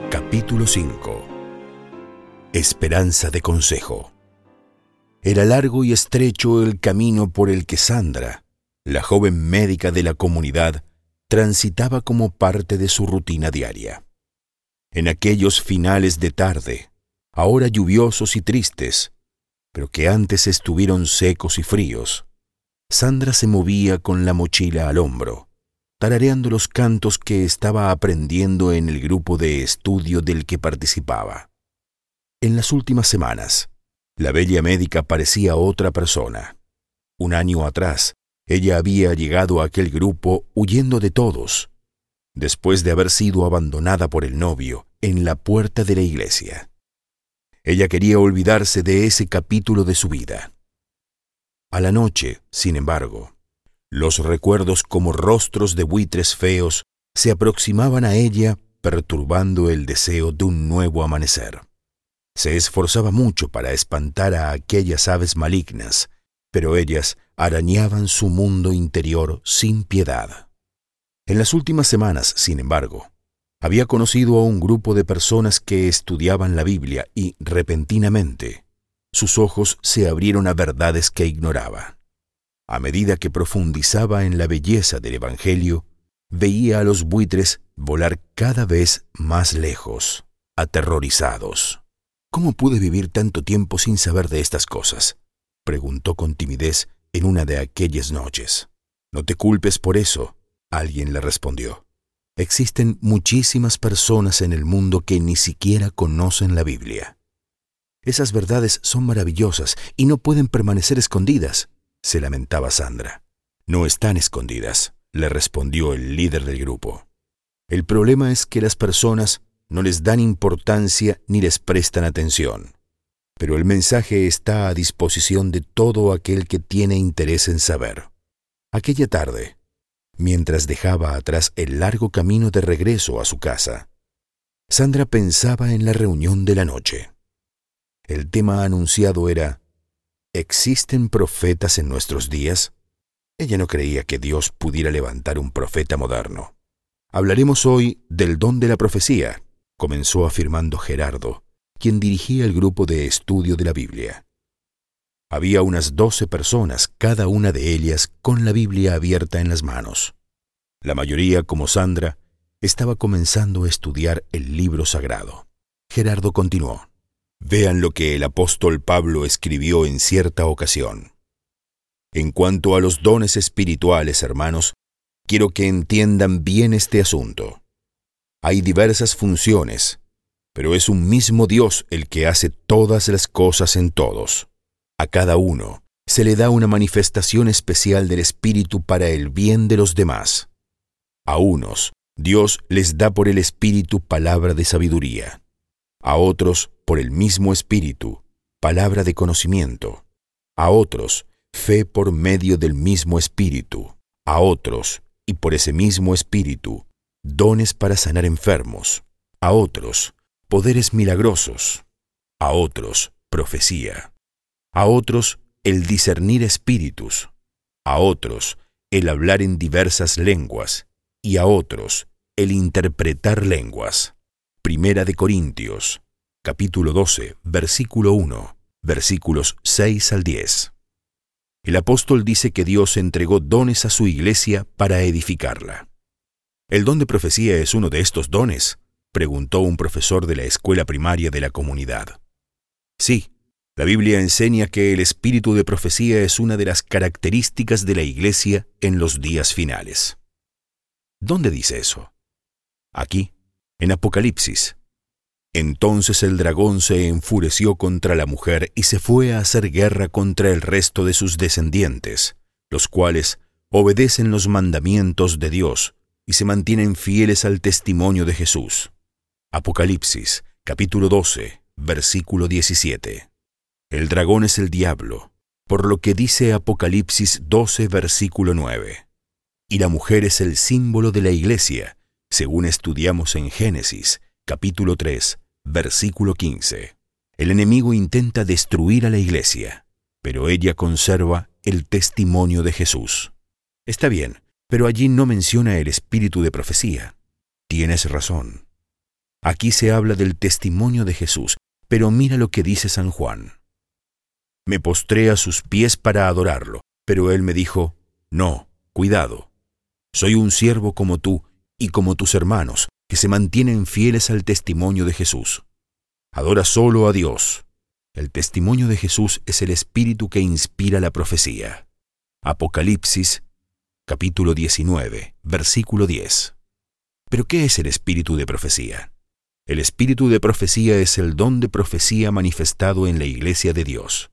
Capítulo 5. Esperanza de consejo. Era largo y estrecho el camino por el que Sandra, la joven médica de la comunidad, transitaba como parte de su rutina diaria. En aquellos finales de tarde, ahora lluviosos y tristes, pero que antes estuvieron secos y fríos, Sandra se movía con la mochila al hombro, tarareando los cantos que estaba aprendiendo en el grupo de estudio del que participaba. En las últimas semanas, la bella médica parecía otra persona. Un año atrás, ella había llegado a aquel grupo huyendo de todos, después de haber sido abandonada por el novio en la puerta de la iglesia. Ella quería olvidarse de ese capítulo de su vida. A la noche, sin embargo, los recuerdos como rostros de buitres feos se aproximaban a ella, perturbando el deseo de un nuevo amanecer. Se esforzaba mucho para espantar a aquellas aves malignas, pero ellas arañaban su mundo interior sin piedad. En las últimas semanas, sin embargo, había conocido a un grupo de personas que estudiaban la Biblia y, repentinamente, sus ojos se abrieron a verdades que ignoraba. A medida que profundizaba en la belleza del Evangelio, veía a los buitres volar cada vez más lejos, aterrorizados. ¿Cómo pude vivir tanto tiempo sin saber de estas cosas?, preguntó con timidez en una de aquellas noches. No te culpes por eso, alguien le respondió. Existen muchísimas personas en el mundo que ni siquiera conocen la Biblia. Esas verdades son maravillosas y no pueden permanecer escondidas, se lamentaba Sandra. No están escondidas, le respondió el líder del grupo. El problema es que las personas no les dan importancia ni les prestan atención. Pero el mensaje está a disposición de todo aquel que tiene interés en saber. Aquella tarde, mientras dejaba atrás el largo camino de regreso a su casa, Sandra pensaba en la reunión de la noche. El tema anunciado era: ¿existen profetas en nuestros días? Ella no creía que Dios pudiera levantar un profeta moderno. Hablaremos hoy del don de la profecía, comenzó afirmando Gerardo, quien dirigía el grupo de estudio de la Biblia. Había unas 12 personas, cada una de ellas con la Biblia abierta en las manos. La mayoría, como Sandra, estaba comenzando a estudiar el libro sagrado. Gerardo continuó. Vean lo que el apóstol Pablo escribió en cierta ocasión. En cuanto a los dones espirituales, hermanos, quiero que entiendan bien este asunto. Hay diversas funciones, pero es un mismo Dios el que hace todas las cosas en todos. A cada uno se le da una manifestación especial del Espíritu para el bien de los demás. A unos, Dios les da por el Espíritu palabra de sabiduría. A otros, por el mismo Espíritu, palabra de conocimiento. A otros, fe por medio del mismo Espíritu. A otros, y por ese mismo Espíritu, dones para sanar enfermos. A otros, poderes milagrosos. A otros, profecía. A otros, el discernir espíritus. A otros, el hablar en diversas lenguas. Y a otros, el interpretar lenguas. Primera de Corintios, capítulo 12, versículo 1, versículos 6 al 10. El apóstol dice que Dios entregó dones a su iglesia para edificarla. ¿El don de profecía es uno de estos dones?, preguntó un profesor de la escuela primaria de la comunidad. Sí, la Biblia enseña que el espíritu de profecía es una de las características de la iglesia en los días finales. ¿Dónde dice eso? Aquí, en Apocalipsis. Entonces el dragón se enfureció contra la mujer y se fue a hacer guerra contra el resto de sus descendientes, los cuales obedecen los mandamientos de Dios y se mantienen fieles al testimonio de Jesús. Apocalipsis, capítulo 12, versículo 17. El dragón es el diablo, por lo que dice Apocalipsis 12, versículo 9. Y la mujer es el símbolo de la iglesia, según estudiamos en Génesis, capítulo 3, versículo 15. El enemigo intenta destruir a la iglesia, pero ella conserva el testimonio de Jesús. Está bien, pero allí no menciona el espíritu de profecía. Tienes razón. Aquí se habla del testimonio de Jesús, pero mira lo que dice San Juan. Me postré a sus pies para adorarlo, pero él me dijo, no, cuidado. Soy un siervo como tú y como tus hermanos, que se mantienen fieles al testimonio de Jesús. Adora solo a Dios. El testimonio de Jesús es el espíritu que inspira la profecía. Apocalipsis, capítulo 19, versículo 10. ¿Pero qué es el espíritu de profecía? El espíritu de profecía es el don de profecía manifestado en la Iglesia de Dios.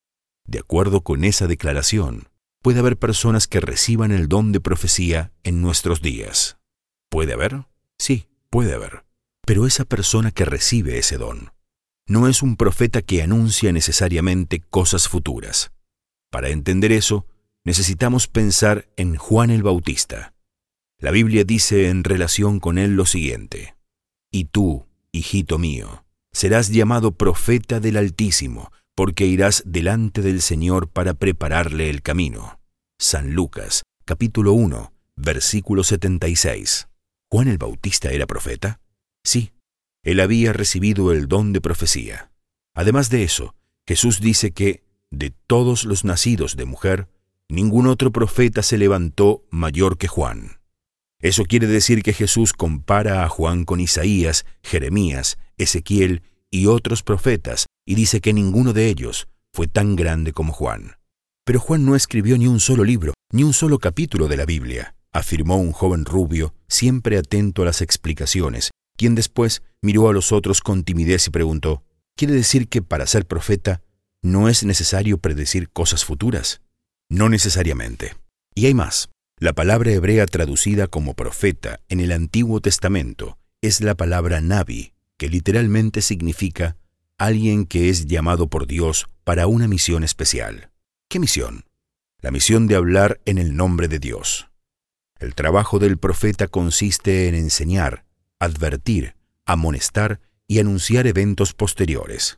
De acuerdo con esa declaración, puede haber personas que reciban el don de profecía en nuestros días. ¿Puede haber? Sí, puede haber. Pero esa persona que recibe ese don no es un profeta que anuncia necesariamente cosas futuras. Para entender eso, necesitamos pensar en Juan el Bautista. La Biblia dice en relación con él lo siguiente: y tú, hijito mío, serás llamado profeta del Altísimo, porque irás delante del Señor para prepararle el camino. San Lucas, capítulo 1, versículo 76. ¿Juan el Bautista era profeta? Sí, él había recibido el don de profecía. Además de eso, Jesús dice que, de todos los nacidos de mujer, ningún otro profeta se levantó mayor que Juan. Eso quiere decir que Jesús compara a Juan con Isaías, Jeremías, Ezequiel y otros profetas, y dice que ninguno de ellos fue tan grande como Juan. Pero Juan no escribió ni un solo libro, ni un solo capítulo de la Biblia, afirmó un joven rubio, siempre atento a las explicaciones, quien después miró a los otros con timidez y preguntó, ¿quiere decir que para ser profeta no es necesario predecir cosas futuras? No necesariamente. Y hay más. La palabra hebrea traducida como profeta en el Antiguo Testamento es la palabra nabi, que literalmente significa alguien que es llamado por Dios para una misión especial. ¿Qué misión? La misión de hablar en el nombre de Dios. El trabajo del profeta consiste en enseñar, advertir, amonestar y anunciar eventos posteriores.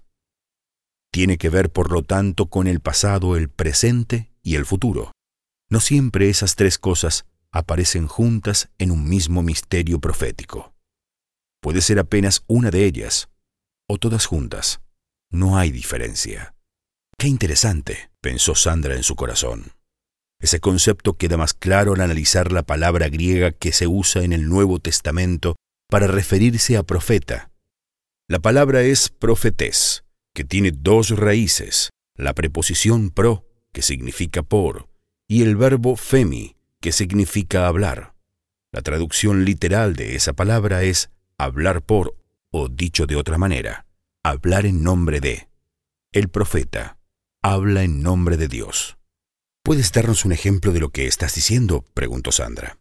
Tiene que ver, por lo tanto, con el pasado, el presente y el futuro. No siempre esas tres cosas aparecen juntas en un mismo misterio profético. Puede ser apenas una de ellas, o todas juntas. No hay diferencia. ¡Qué interesante!, pensó Sandra en su corazón. Ese concepto queda más claro al analizar la palabra griega que se usa en el Nuevo Testamento para referirse a profeta. La palabra es profetés, que tiene dos raíces, la preposición pro, que significa por, y el verbo femi, que significa hablar. La traducción literal de esa palabra es hablar por, o dicho de otra manera, hablar en nombre de. El profeta habla en nombre de Dios. ¿Puedes darnos un ejemplo de lo que estás diciendo?, preguntó Sandra.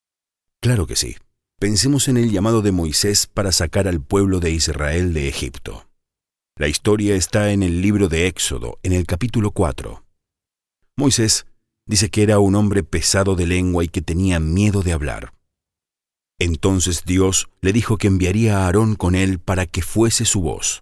Claro que sí. Pensemos en el llamado de Moisés para sacar al pueblo de Israel de Egipto. La historia está en el libro de Éxodo, en el capítulo 4. Moisés dice que era un hombre pesado de lengua y que tenía miedo de hablar. Entonces Dios le dijo que enviaría a Aarón con él para que fuese su voz.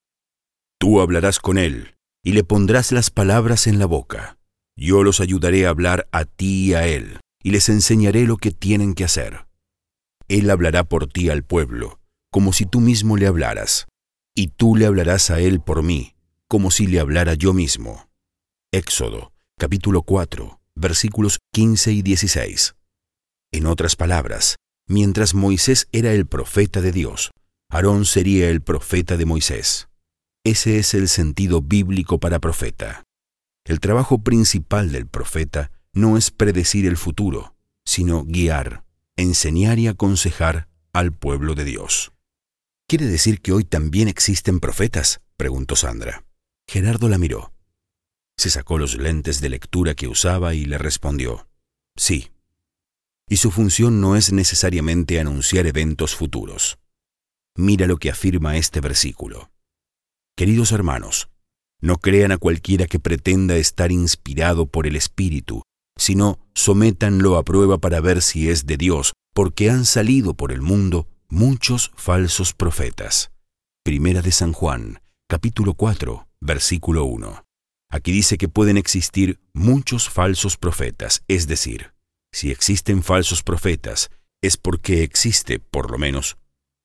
Tú hablarás con él y le pondrás las palabras en la boca. Yo los ayudaré a hablar a ti y a él, y les enseñaré lo que tienen que hacer. Él hablará por ti al pueblo, como si tú mismo le hablaras, y tú le hablarás a él por mí, como si le hablara yo mismo. Éxodo, capítulo 4, versículos 15 y 16. En otras palabras, mientras Moisés era el profeta de Dios, Aarón sería el profeta de Moisés. Ese es el sentido bíblico para profeta. El trabajo principal del profeta no es predecir el futuro, sino guiar, enseñar y aconsejar al pueblo de Dios. ¿Quiere decir que hoy también existen profetas?, preguntó Sandra. Gerardo la miró. Se sacó los lentes de lectura que usaba y le respondió: sí. Y su función no es necesariamente anunciar eventos futuros. Mira lo que afirma este versículo. Queridos hermanos, no crean a cualquiera que pretenda estar inspirado por el Espíritu, sino sométanlo a prueba para ver si es de Dios, porque han salido por el mundo muchos falsos profetas. Primera de San Juan, capítulo 4, versículo 1. Aquí dice que pueden existir muchos falsos profetas, es decir, si existen falsos profetas, es porque existe, por lo menos,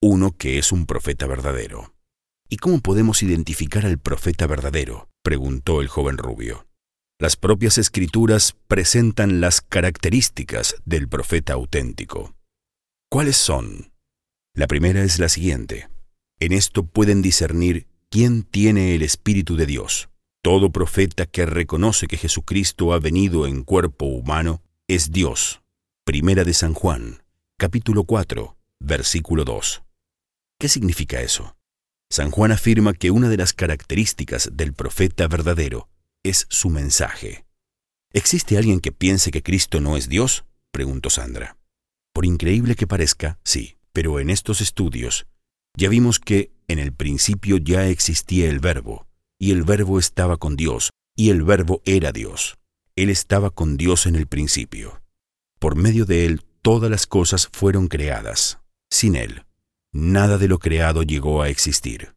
uno que es un profeta verdadero. ¿Y cómo podemos identificar al profeta verdadero?, preguntó el joven rubio. Las propias Escrituras presentan las características del profeta auténtico. ¿Cuáles son? La primera es la siguiente. En esto pueden discernir quién tiene el Espíritu de Dios. Todo profeta que reconoce que Jesucristo ha venido en cuerpo humano es Dios. Primera de San Juan, capítulo 4, versículo 2. ¿Qué significa eso? San Juan afirma que una de las características del profeta verdadero es su mensaje. ¿Existe alguien que piense que Cristo no es Dios?, preguntó Sandra. Por increíble que parezca, sí, pero en estos estudios ya vimos que en el principio ya existía el Verbo, y el Verbo estaba con Dios, y el Verbo era Dios. Él estaba con Dios en el principio. Por medio de Él todas las cosas fueron creadas. Sin Él, nada de lo creado llegó a existir.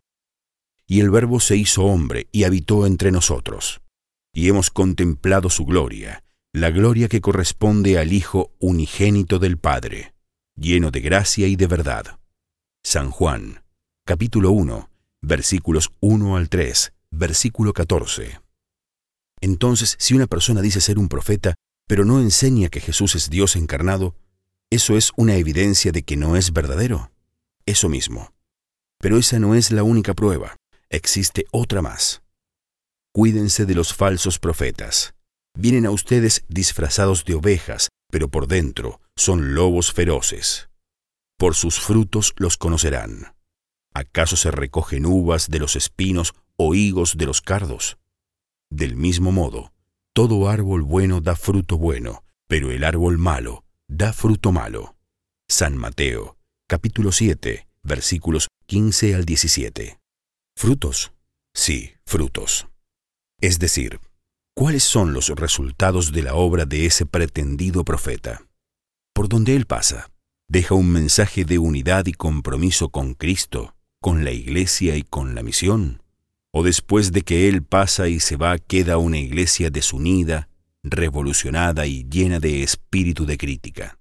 Y el Verbo se hizo hombre y habitó entre nosotros. Y hemos contemplado su gloria, la gloria que corresponde al Hijo unigénito del Padre, lleno de gracia y de verdad. San Juan, capítulo 1, versículos 1 al 3, versículo 14. Entonces, si una persona dice ser un profeta, pero no enseña que Jesús es Dios encarnado, ¿eso es una evidencia de que no es verdadero? Eso mismo. Pero esa no es la única prueba. Existe otra más. Cuídense de los falsos profetas. Vienen a ustedes disfrazados de ovejas, pero por dentro son lobos feroces. Por sus frutos los conocerán. ¿Acaso se recogen uvas de los espinos o higos de los cardos? Del mismo modo, todo árbol bueno da fruto bueno, pero el árbol malo da fruto malo. San Mateo, capítulo 7, versículos 15 al 17. ¿Frutos? Sí, frutos. Es decir, ¿cuáles son los resultados de la obra de ese pretendido profeta? Por donde él pasa, deja un mensaje de unidad y compromiso con Cristo, con la Iglesia y con la misión. ¿O después de que él pasa y se va queda una iglesia desunida, revolucionada y llena de espíritu de crítica?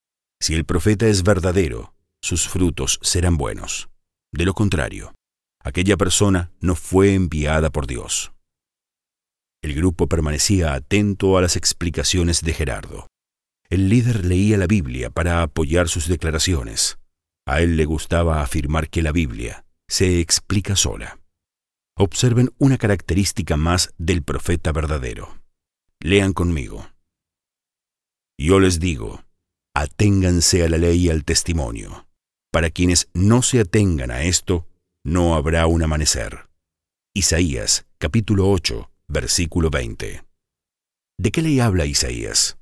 Si el profeta es verdadero, sus frutos serán buenos. De lo contrario, aquella persona no fue enviada por Dios. El grupo permanecía atento a las explicaciones de Gerardo. El líder leía la Biblia para apoyar sus declaraciones. A él le gustaba afirmar que la Biblia se explica sola. Observen una característica más del profeta verdadero. Lean conmigo. Yo les digo, aténganse a la ley y al testimonio. Para quienes no se atengan a esto, no habrá un amanecer. Isaías, capítulo 8, versículo 20. ¿De qué ley habla Isaías?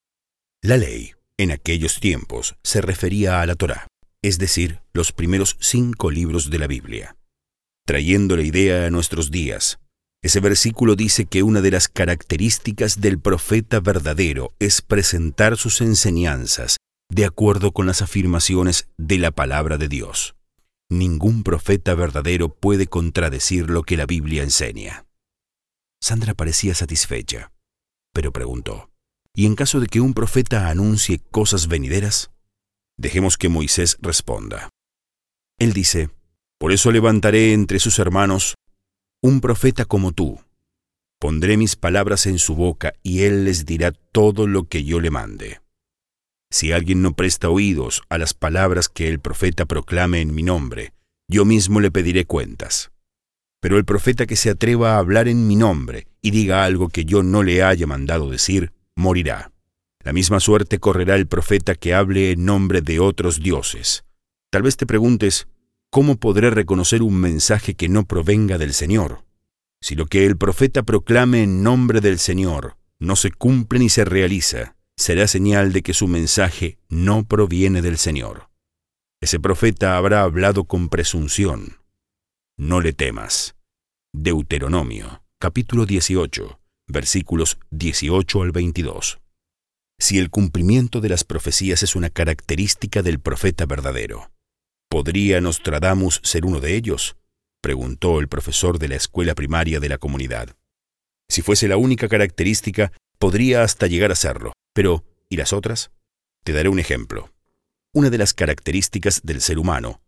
La ley, en aquellos tiempos, se refería a la Torá, es decir, los primeros 5 libros de la Biblia. Trayendo la idea a nuestros días, ese versículo dice que una de las características del profeta verdadero es presentar sus enseñanzas de acuerdo con las afirmaciones de la palabra de Dios. Ningún profeta verdadero puede contradecir lo que la Biblia enseña. Sandra parecía satisfecha, pero preguntó, ¿y en caso de que un profeta anuncie cosas venideras? Dejemos que Moisés responda. Él dice, por eso levantaré entre sus hermanos un profeta como tú. Pondré mis palabras en su boca y él les dirá todo lo que yo le mande. Si alguien no presta oídos a las palabras que el profeta proclame en mi nombre, yo mismo le pediré cuentas. Pero el profeta que se atreva a hablar en mi nombre y diga algo que yo no le haya mandado decir, morirá. La misma suerte correrá el profeta que hable en nombre de otros dioses. Tal vez te preguntes, ¿cómo podré reconocer un mensaje que no provenga del Señor? Si lo que el profeta proclame en nombre del Señor no se cumple ni se realiza, será señal de que su mensaje no proviene del Señor. Ese profeta habrá hablado con presunción. No le temas. Deuteronomio, capítulo 18, versículos 18 al 22. Si el cumplimiento de las profecías es una característica del profeta verdadero, ¿podría Nostradamus ser uno de ellos?, preguntó el profesor de la escuela primaria de la comunidad. Si fuese la única característica, podría hasta llegar a serlo. Pero, ¿y las otras? Te daré un ejemplo. Una de las características del ser humano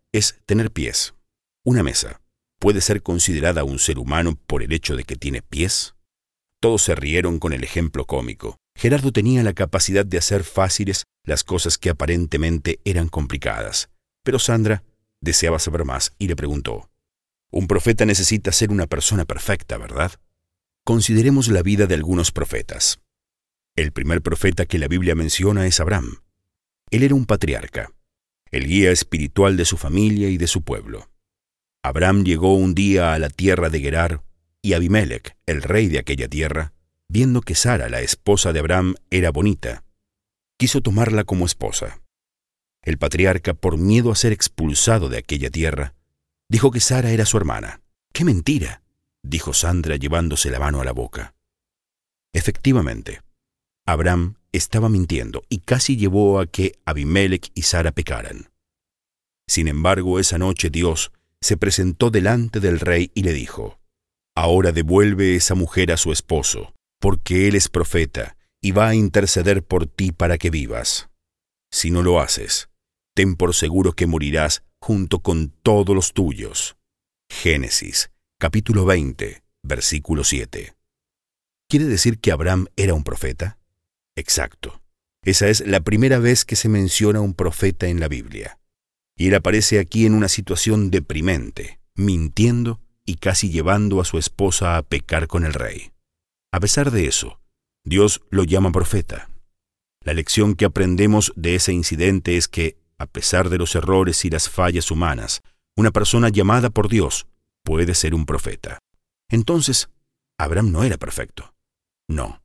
es tener pies. Una mesa, ¿puede ser considerada un ser humano por el hecho de que tiene pies? Todos se rieron con el ejemplo cómico. Gerardo tenía la capacidad de hacer fáciles las cosas que aparentemente eran complicadas. Pero Sandra deseaba saber más y le preguntó: un profeta necesita ser una persona perfecta, ¿verdad? Consideremos la vida de algunos profetas. El primer profeta que la Biblia menciona es Abraham. Él era un patriarca, el guía espiritual de su familia y de su pueblo. Abraham llegó un día a la tierra de Gerar, y Abimelec, el rey de aquella tierra, viendo que Sara, la esposa de Abraham, era bonita, quiso tomarla como esposa. El patriarca, por miedo a ser expulsado de aquella tierra, dijo que Sara era su hermana. ¡Qué mentira!, dijo Sandra llevándose la mano a la boca. Efectivamente, Abraham estaba mintiendo y casi llevó a que Abimelec y Sara pecaran. Sin embargo, esa noche Dios se presentó delante del rey y le dijo: ahora devuelve esa mujer a su esposo, porque él es profeta y va a interceder por ti para que vivas. Si no lo haces, ten por seguro que morirás junto con todos los tuyos. Génesis, capítulo 20, versículo 7. ¿Quiere decir que Abraham era un profeta? Exacto. Esa es la primera vez que se menciona un profeta en la Biblia. Y él aparece aquí en una situación deprimente, mintiendo y casi llevando a su esposa a pecar con el rey. A pesar de eso, Dios lo llama profeta. La lección que aprendemos de ese incidente es que, a pesar de los errores y las fallas humanas, una persona llamada por Dios puede ser un profeta. Entonces, Abraham no era perfecto. No.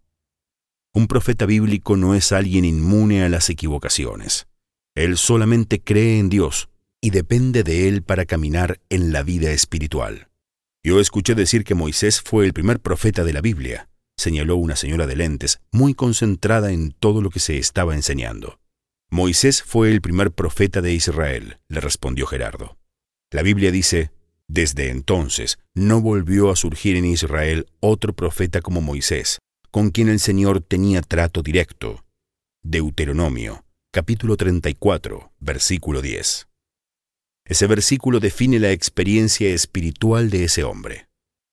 Un profeta bíblico no es alguien inmune a las equivocaciones. Él solamente cree en Dios y depende de Él para caminar en la vida espiritual. Yo escuché decir que Moisés fue el primer profeta de la Biblia, señaló una señora de lentes, muy concentrada en todo lo que se estaba enseñando. Moisés fue el primer profeta de Israel, le respondió Gerardo. La Biblia dice: desde entonces no volvió a surgir en Israel otro profeta como Moisés, con quien el Señor tenía trato directo. Deuteronomio, capítulo 34, versículo 10. Ese versículo define la experiencia espiritual de ese hombre.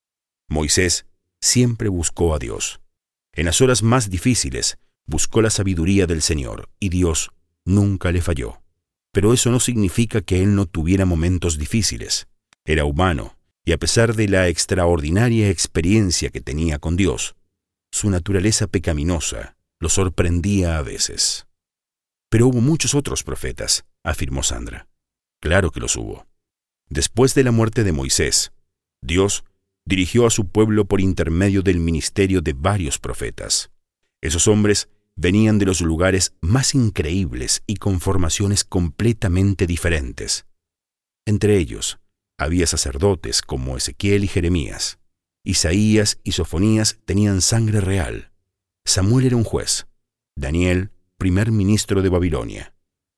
Moisés siempre buscó a Dios. En las horas más difíciles, buscó la sabiduría del Señor, y Dios nunca le falló. Pero eso no significa que él no tuviera momentos difíciles. Era humano, y a pesar de la extraordinaria experiencia que tenía con Dios, su naturaleza pecaminosa lo sorprendía a veces. Pero hubo muchos otros profetas, afirmó Sandra. Claro que los hubo. Después de la muerte de Moisés, Dios dirigió a su pueblo por intermedio del ministerio de varios profetas. Esos hombres venían de los lugares más increíbles y con formaciones completamente diferentes. Entre ellos, había sacerdotes como Ezequiel y Jeremías. Isaías y Sofonías tenían sangre real. Samuel era un juez. Daniel, primer ministro de Babilonia.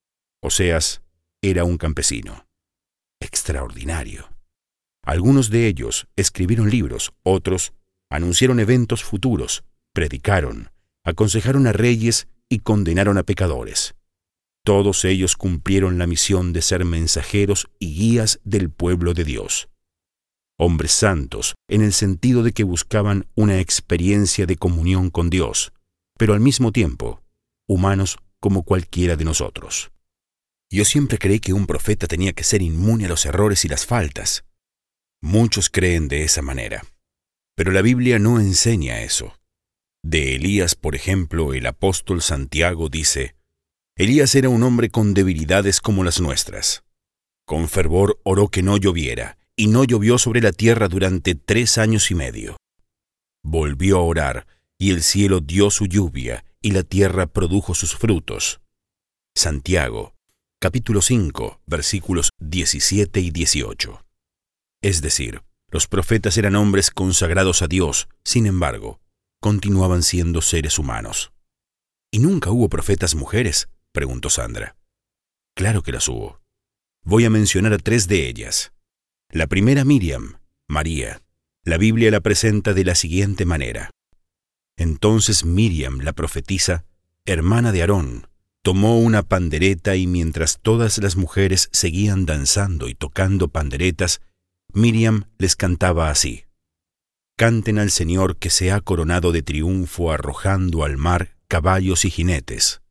Oseas era un campesino. Extraordinario. Algunos de ellos escribieron libros, otros anunciaron eventos futuros, predicaron, aconsejaron a reyes y condenaron a pecadores. Todos ellos cumplieron la misión de ser mensajeros y guías del pueblo de Dios. Hombres santos en el sentido de que buscaban una experiencia de comunión con Dios, pero al mismo tiempo, humanos como cualquiera de nosotros. Yo siempre creí que un profeta tenía que ser inmune a los errores y las faltas. Muchos creen de esa manera, pero la Biblia no enseña eso. De Elías, por ejemplo, el apóstol Santiago dice: Elías era un hombre con debilidades como las nuestras. Con fervor oró que no lloviera, y no llovió sobre la tierra durante 3 años y medio. Volvió a orar, y el cielo dio su lluvia, y la tierra produjo sus frutos. Santiago, capítulo 5, versículos 17 y 18. Es decir, los profetas eran hombres consagrados a Dios, sin embargo, continuaban siendo seres humanos. ¿Y nunca hubo profetas mujeres?, preguntó Sandra. Claro que las hubo. Voy a mencionar a 3 de ellas. La primera, Miriam, María. La Biblia la presenta de la siguiente manera. Entonces Miriam, la profetisa, hermana de Aarón, tomó una pandereta y mientras todas las mujeres seguían danzando y tocando panderetas, Miriam les cantaba así: «Canten al Señor que se ha coronado de triunfo arrojando al mar caballos y jinetes».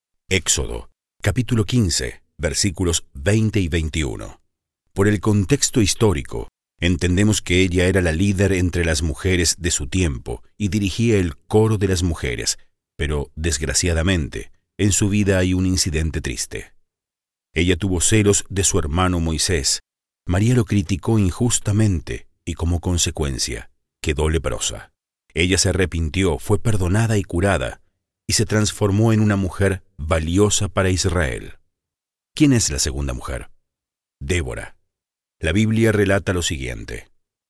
Éxodo, capítulo 15, versículos 20 y 21. Por el contexto histórico, entendemos que ella era la líder entre las mujeres de su tiempo y dirigía el coro de las mujeres, pero, desgraciadamente, en su vida hay un incidente triste. Ella tuvo celos de su hermano Moisés. María lo criticó injustamente y, como consecuencia, quedó leprosa. Ella se arrepintió, fue perdonada y curada, y se transformó en una mujer valiosa para Israel. ¿Quién es la segunda mujer? Débora. La Biblia relata lo siguiente.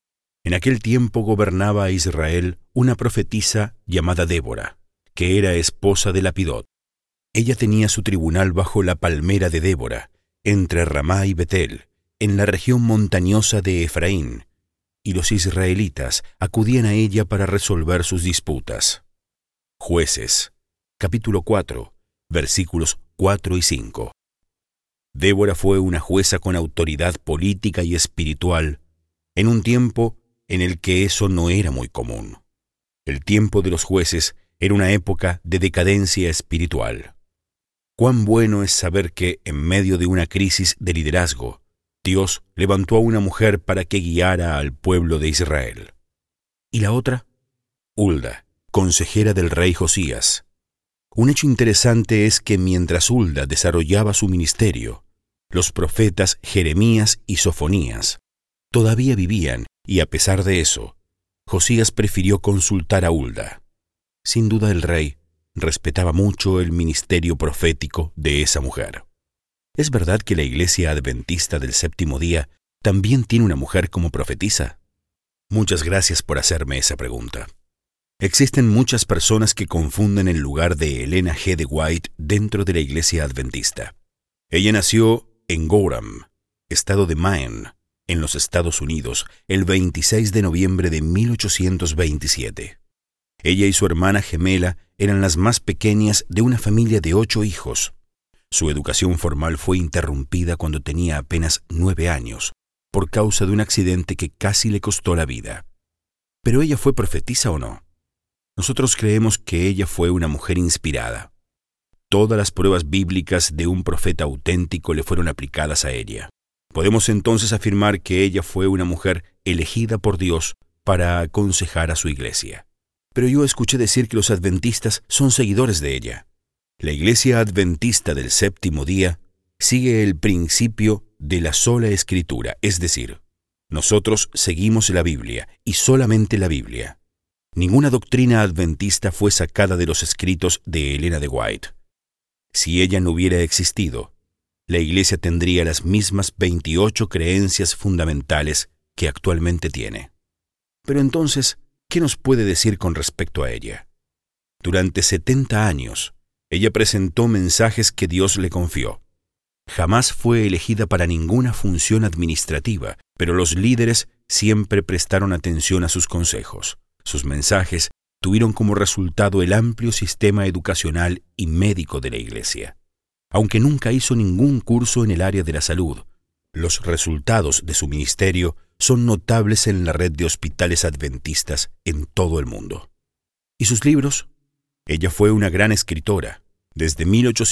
En aquel tiempo gobernaba a Israel una profetisa llamada Débora, que era esposa de Lapidot. Ella tenía su tribunal bajo la palmera de Débora, entre Ramá y Betel, en la región montañosa de Efraín, y los israelitas acudían a ella para resolver sus disputas. Jueces, capítulo 4, versículos 4 y 5. Débora fue una jueza con autoridad política y espiritual en un tiempo en el que eso no era muy común. El tiempo de los jueces era una época de decadencia espiritual. Cuán bueno es saber que, en medio de una crisis de liderazgo, Dios levantó a una mujer para que guiara al pueblo de Israel. ¿Y la otra? Hulda, consejera del rey Josías. Un hecho interesante es que mientras Hulda desarrollaba su ministerio, los profetas Jeremías y Sofonías todavía vivían y, a pesar de eso, Josías prefirió consultar a Hulda. Sin duda el rey respetaba mucho el ministerio profético de esa mujer. ¿Es verdad que la Iglesia Adventista del Séptimo Día también tiene una mujer como profetisa? Muchas gracias por hacerme esa pregunta. Existen muchas personas que confunden el lugar de Elena G. de White dentro de la Iglesia Adventista. Ella nació en Gorham, estado de Maine, en los Estados Unidos, el 26 de noviembre de 1827. Ella y su hermana gemela eran las más pequeñas de una familia de 8 hijos. Su educación formal fue interrumpida cuando tenía apenas 9 años, por causa de un accidente que casi le costó la vida. ¿Pero ella fue profetisa o no? Nosotros creemos que ella fue una mujer inspirada. Todas las pruebas bíblicas de un profeta auténtico le fueron aplicadas a ella. Podemos entonces afirmar que ella fue una mujer elegida por Dios para aconsejar a su iglesia. Pero yo escuché decir que los adventistas son seguidores de ella. La Iglesia Adventista del Séptimo Día sigue el principio de la sola Escritura, es decir, nosotros seguimos la Biblia y solamente la Biblia. Ninguna doctrina adventista fue sacada de los escritos de Elena de White. Si ella no hubiera existido, la Iglesia tendría las mismas 28 creencias fundamentales que actualmente tiene. Pero entonces, ¿qué nos puede decir con respecto a ella? Durante 70 años, ella presentó mensajes que Dios le confió. Jamás fue elegida para ninguna función administrativa, pero los líderes siempre prestaron atención a sus consejos. Sus mensajes tuvieron como resultado el amplio sistema educacional y médico de la Iglesia. Aunque nunca hizo ningún curso en el área de la salud, los resultados de su ministerio son notables en la red de hospitales adventistas en todo el mundo. ¿Y sus libros? Ella fue una gran escritora. Desde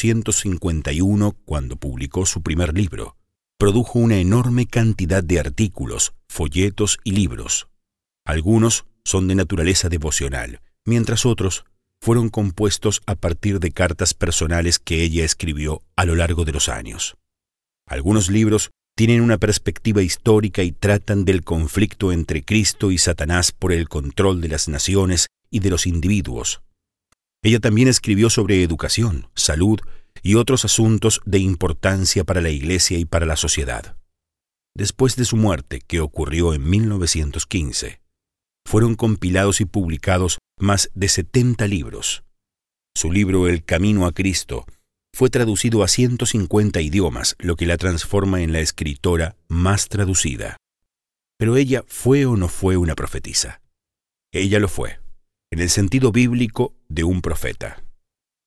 1851, cuando publicó su primer libro, produjo una enorme cantidad de artículos, folletos y libros. Algunos son de naturaleza devocional, mientras otros fueron compuestos a partir de cartas personales que ella escribió a lo largo de los años. Algunos libros tienen una perspectiva histórica y tratan del conflicto entre Cristo y Satanás por el control de las naciones y de los individuos. Ella también escribió sobre educación, salud y otros asuntos de importancia para la Iglesia y para la sociedad. Después de su muerte, que ocurrió en 1915, fueron compilados y publicados más de 70 libros. Su libro El Camino a Cristo fue traducido a 150 idiomas, lo que la transforma en la escritora más traducida. Pero ella ¿fue o no fue una profetisa? Ella lo fue, en el sentido bíblico de un profeta.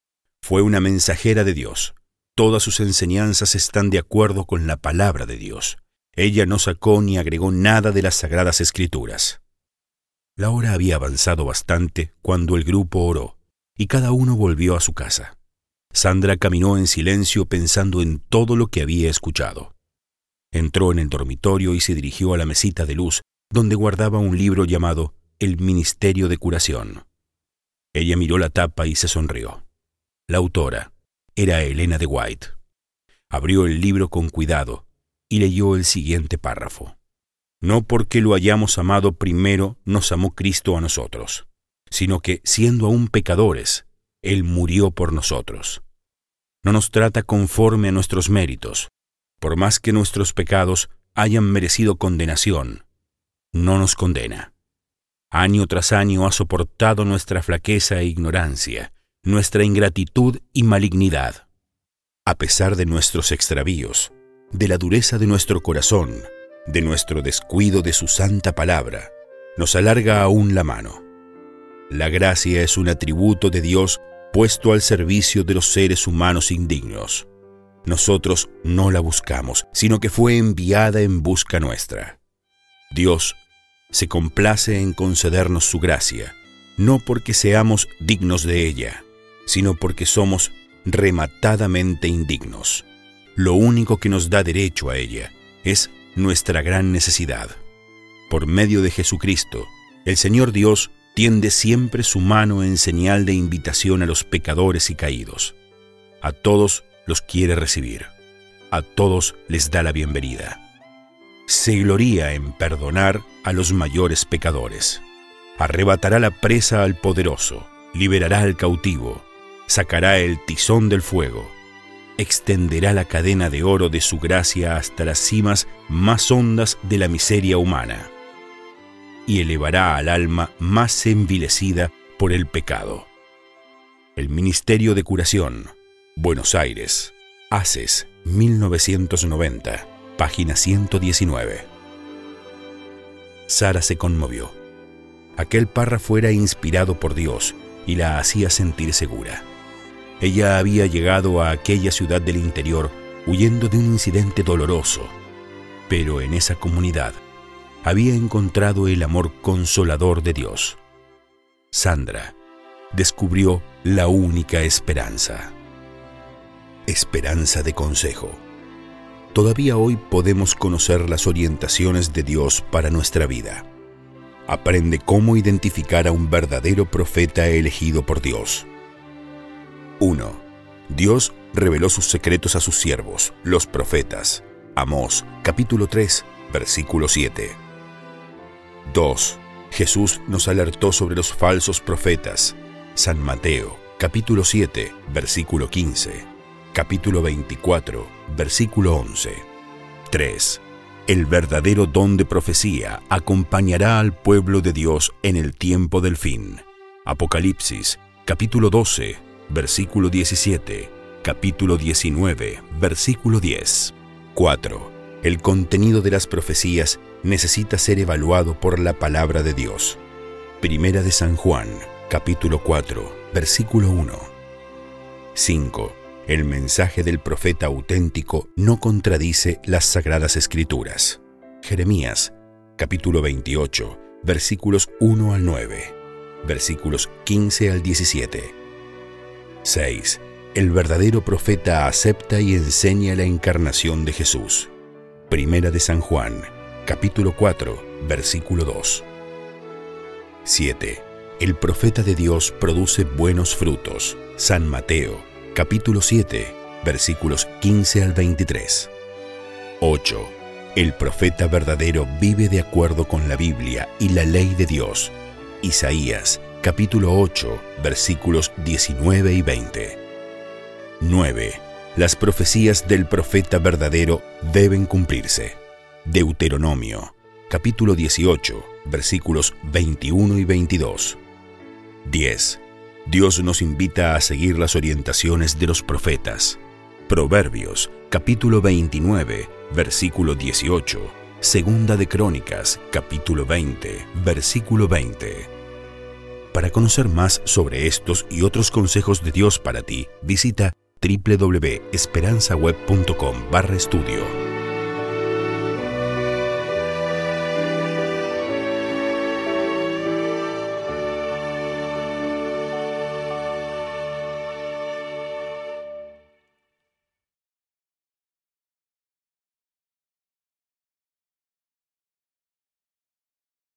Fue una mensajera de Dios. Todas sus enseñanzas están de acuerdo con la palabra de Dios. Ella no sacó ni agregó nada de las Sagradas Escrituras. La hora había avanzado bastante cuando el grupo oró, y cada uno volvió a su casa. Sandra caminó en silencio pensando en todo lo que había escuchado. Entró en el dormitorio y se dirigió a la mesita de luz, donde guardaba un libro llamado El Ministerio de Curación. Ella miró la tapa y se sonrió. La autora era Elena de White. Abrió el libro con cuidado y leyó el siguiente párrafo. No porque lo hayamos amado primero nos amó Cristo a nosotros, sino que, siendo aún pecadores, Él murió por nosotros. No nos trata conforme a nuestros méritos, por más que nuestros pecados hayan merecido condenación, no nos condena. Año tras año ha soportado nuestra flaqueza e ignorancia, nuestra ingratitud y malignidad. A pesar de nuestros extravíos, de la dureza de nuestro corazón, de nuestro descuido de su santa palabra, nos alarga aún la mano. La gracia es un atributo de Dios puesto al servicio de los seres humanos indignos. Nosotros no la buscamos, sino que fue enviada en busca nuestra. Dios se complace en concedernos su gracia, no porque seamos dignos de ella, sino porque somos rematadamente indignos. Lo único que nos da derecho a ella es nuestra gran necesidad. Por medio de Jesucristo, el Señor Dios tiende siempre su mano en señal de invitación a los pecadores y caídos. A todos los quiere recibir. A todos les da la bienvenida. Se gloría en perdonar a los mayores pecadores. Arrebatará la presa al poderoso, liberará al cautivo, sacará el tizón del fuego, extenderá la cadena de oro de su gracia hasta las cimas más hondas de la miseria humana, y elevará al alma más envilecida por el pecado. El Ministerio de Curación, Buenos Aires, Haces, 1990, página 119. Sara se conmovió. Aquel párrafo era inspirado por Dios y la hacía sentir segura. Ella había llegado a aquella ciudad del interior huyendo de un incidente doloroso, pero en esa comunidad había encontrado el amor consolador de Dios. Sandra descubrió la única esperanza. Esperanza de consejo. Todavía hoy podemos conocer las orientaciones de Dios para nuestra vida. Aprende cómo identificar a un verdadero profeta elegido por Dios. 1. Dios reveló sus secretos a sus siervos, los profetas. Amós, capítulo 3, versículo 7. 2. Jesús nos alertó sobre los falsos profetas. San Mateo, capítulo 7, versículo 15. Capítulo 24, versículo 11. 3. El verdadero don de profecía acompañará al pueblo de Dios en el tiempo del fin. Apocalipsis, capítulo 12, versículo 17. Capítulo 19, versículo 10. 4. El contenido de las profecías necesita ser evaluado por la palabra de Dios. Primera de San Juan, capítulo 4, versículo 1. 5. El mensaje del profeta auténtico no contradice las Sagradas Escrituras. Jeremías, capítulo 28, versículos 1 al 9, versículos 15 al 17. 6. El verdadero profeta acepta y enseña la encarnación de Jesús. Primera de San Juan, capítulo 4, versículo 2. 7. El profeta de Dios produce buenos frutos. San Mateo, capítulo 7, versículos 15 al 23. 8. El profeta verdadero vive de acuerdo con la Biblia y la ley de Dios. Isaías, capítulo 8, versículos 19 y 20. 9. Las profecías del profeta verdadero deben cumplirse. Deuteronomio, capítulo 18, versículos 21 y 22. 10. Dios nos invita a seguir las orientaciones de los profetas. Proverbios, capítulo 29, versículo 18. Segunda de Crónicas, capítulo 20, versículo 20. Para conocer más sobre estos y otros consejos de Dios para ti, visita www.esperanzaweb.com/estudio.